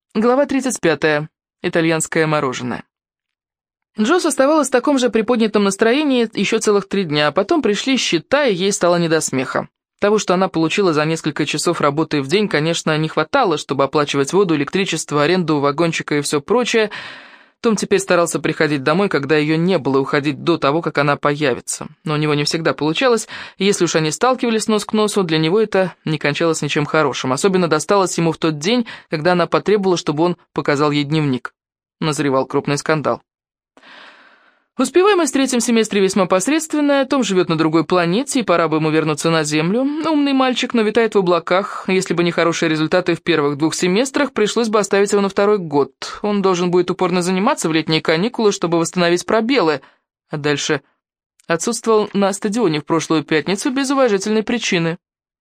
Глава 35. Итальянское мороженое. Джосс оставалась в таком же приподнятом настроении еще целых 3 дня, а потом пришли счета, и ей стало не до смеха. Того, что она получила за несколько часов работы в день, конечно, не хватало, чтобы оплачивать воду, электричество, аренду вагончика и все прочее. Том теперь старался приходить домой, когда ее не было, и уходить до того, как она появится. Но у него не всегда получалось, и если уж они сталкивались нос к носу, для него это не кончалось ничем хорошим. Особенно досталось ему в тот день, когда она потребовала, чтобы он показал ей дневник. Назревал крупный скандал. Успеваемость в 3-м семестре весьма посредственная, Том живет на другой планете, и пора бы ему вернуться на Землю. Умный мальчик, но витает в облаках. Если бы не хорошие результаты в первых 2 семестрах, пришлось бы оставить его на 2-й год. Он должен будет упорно заниматься в летние каникулы, чтобы восстановить пробелы. А дальше отсутствовал на стадионе в прошлую пятницу без уважительной причины.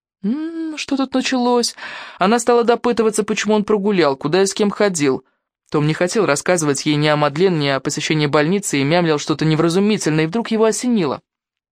Что тут началось? Она стала допытываться, почему он прогулял, куда и с кем ходил. Том не хотел рассказывать ей ни о Мадлен, ни о посещении больницы и мямлил что-то невразумительное, и вдруг его осенило.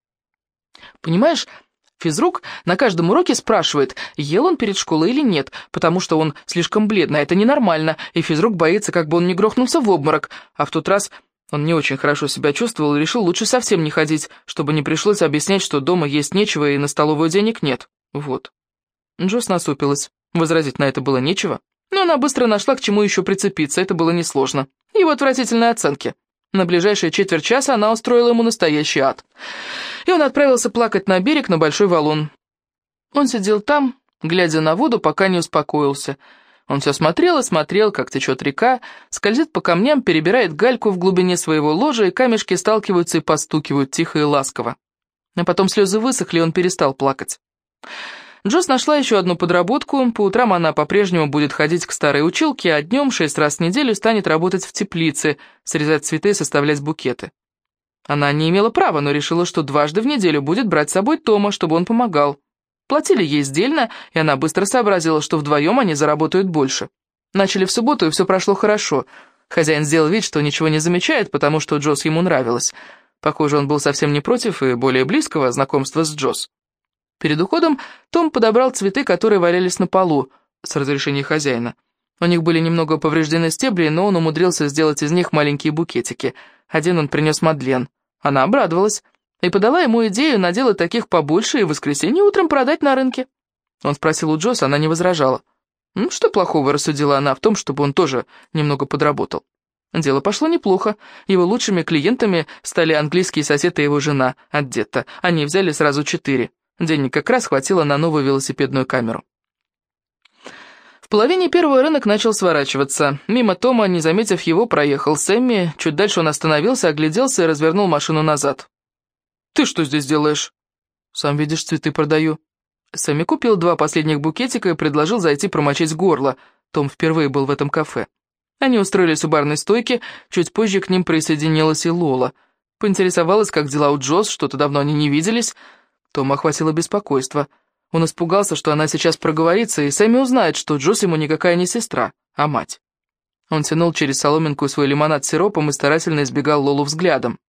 «Понимаешь, физрук на каждом уроке спрашивает, ел он перед школой или нет, потому что он слишком бледный, а это ненормально, и физрук боится, как бы он не грохнулся в обморок, а в тот раз он не очень хорошо себя чувствовал и решил лучше совсем не ходить, чтобы не пришлось объяснять, что дома есть нечего и на столовую денег нет. Вот». Джосс насупилась, возразить на это было нечего. Но она быстро нашла, к чему еще прицепиться, это было несложно. Его отвратительные оценки. На ближайшие четверть часа она устроила ему настоящий ад. И он отправился плакать на берег на большой валун. Он сидел там, глядя на воду, пока не успокоился. Он все смотрел и смотрел, как течет река, скользит по камням, перебирает гальку в глубине своего ложа, и камешки сталкиваются и постукивают тихо и ласково. А потом слезы высохли, и он перестал плакать. Джосс нашла еще одну подработку. По утрам она по-прежнему будет ходить к старой училке, а днем 6 раз в неделю станет работать в теплице, срезать цветы и составлять букеты. Она не имела права, но решила, что 2 в неделю будет брать с собой Тома, чтобы он помогал. Платили ей сдельно, и она быстро сообразила, что вдвоем они заработают больше. Начали в субботу, и все прошло хорошо. Хозяин сделал вид, что ничего не замечает, потому что Джосс ему нравилась. Похоже, он был совсем не против и более близкого знакомства с Джосс. Перед уходом Том подобрал цветы, которые валялись на полу, с разрешения хозяина. У них были немного повреждены стебли, но он умудрился сделать из них маленькие букетики. Один он принес Мадлен. Она обрадовалась и подала ему идею наделать таких побольше и в воскресенье утром продать на рынке. Он спросил у Джосс, она не возражала. Что плохого, рассудила она, в том, чтобы он тоже немного подработал. Дело пошло неплохо. Его лучшими клиентами стали английский сосед и его жена, Адетта. Они взяли сразу 4. Денег как раз хватило на новую велосипедную камеру. В половине первого рынок начал сворачиваться. Мимо Тома, не заметив его, проехал Сэмми. Чуть дальше он остановился, огляделся и развернул машину назад. «Ты что здесь делаешь?» «Сам видишь, цветы продаю». Сэмми купил 2 последних букетика и предложил зайти промочить горло. Том впервые был в этом кафе. Они устроились у барной стойки, чуть позже к ним присоединилась и Лола. Поинтересовалась, как дела у Джосс, что-то давно они не виделись. Тома охватило беспокойство. Он испугался, что она сейчас проговорится, и Сэмми узнает, что Джосс ему никакая не сестра, а мать. Он тянул через соломинку свой лимонад с сиропом и старательно избегал Лолу взглядом.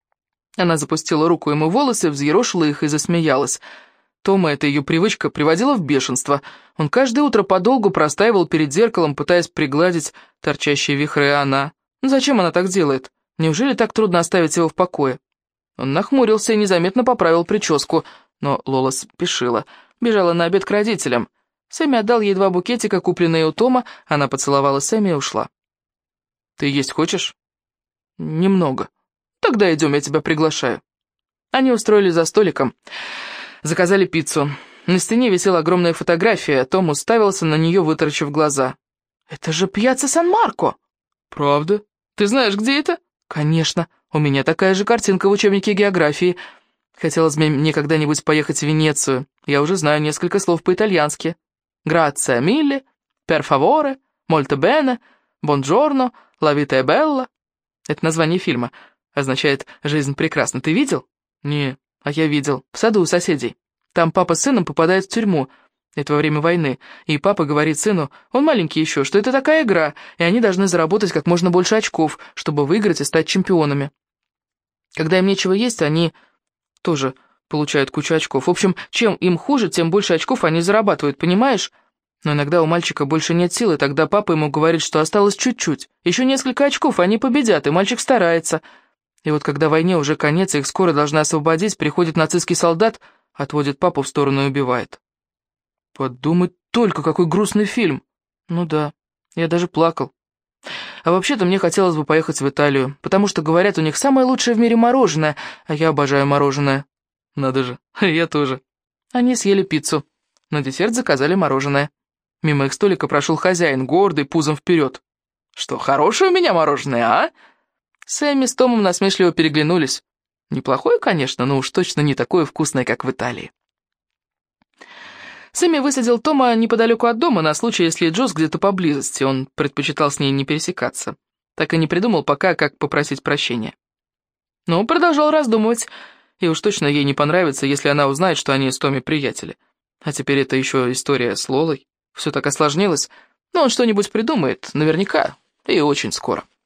Она запустила руку ему в волосы, взъерошила их и засмеялась. Тома эта ее привычка приводила в бешенство. Он каждое утро подолгу простаивал перед зеркалом, пытаясь пригладить торчащие вихры, а она... Зачем она так делает? Неужели так трудно оставить его в покое? Он нахмурился и незаметно поправил прическу, но Лола спешила, бежала на обед к родителям. Сэмми отдал ей 2 букетика, купленные у Тома, она поцеловала Сэмми и ушла. «Ты есть хочешь?» «Немного. Тогда идем, я тебя приглашаю». Они устроились за столиком, заказали пиццу. На стене висела огромная фотография, Том уставился на нее, вытаращив глаза. «Это же Пьяцца Сан-Марко!» «Правда? Ты знаешь, где это?» «Конечно. У меня такая же картинка в учебнике географии. Хотелось бы мне когда-нибудь поехать в Венецию. Я уже знаю несколько слов по-итальянски. Грация милли, пер фаворе, мольто бене, бонджорно, ла вита е белла. Это название фильма. Означает «жизнь прекрасна». Ты видел? Не, а я видел. В саду у соседей. Там папа с сыном попадает в тюрьму. Это во время войны. И папа говорит сыну, он маленький еще, что это такая игра, и они должны заработать как можно больше очков, чтобы выиграть и стать чемпионами. Когда им нечего есть, они тоже получают кучу очков. В общем, чем им хуже, тем больше очков они зарабатывают, понимаешь? Но иногда у мальчика больше нет сил, и тогда папа ему говорит, что осталось чуть-чуть. Еще несколько очков, они победят, и мальчик старается. И вот когда войне уже конец, и их скоро должны освободить, приходит нацистский солдат, отводит папу в сторону и убивает. Подумать только, какой грустный фильм. Ну да, я даже плакал. А вообще-то мне хотелось бы поехать в Италию, потому что, говорят, у них самое лучшее в мире мороженое, а я обожаю мороженое. Надо же, я тоже. Они съели пиццу. На десерт заказали мороженое. Мимо их столика прошел хозяин, гордый, пузом вперед. «Что, хорошее у меня мороженое, а?» Сэмми с Томом насмешливо переглянулись. Неплохое, конечно, но уж точно не такое вкусное, как в Италии. Сэмми высадил Тома неподалеку от дома на случай, если Джоз где-то поблизости, он предпочитал с ней не пересекаться. Так и не придумал пока, как попросить прощения. Но продолжал раздумывать, и уж точно ей не понравится, если она узнает, что они с Томми приятели. А теперь это еще история с Лолой. Все так осложнилось, но он что-нибудь придумает, наверняка, и очень скоро.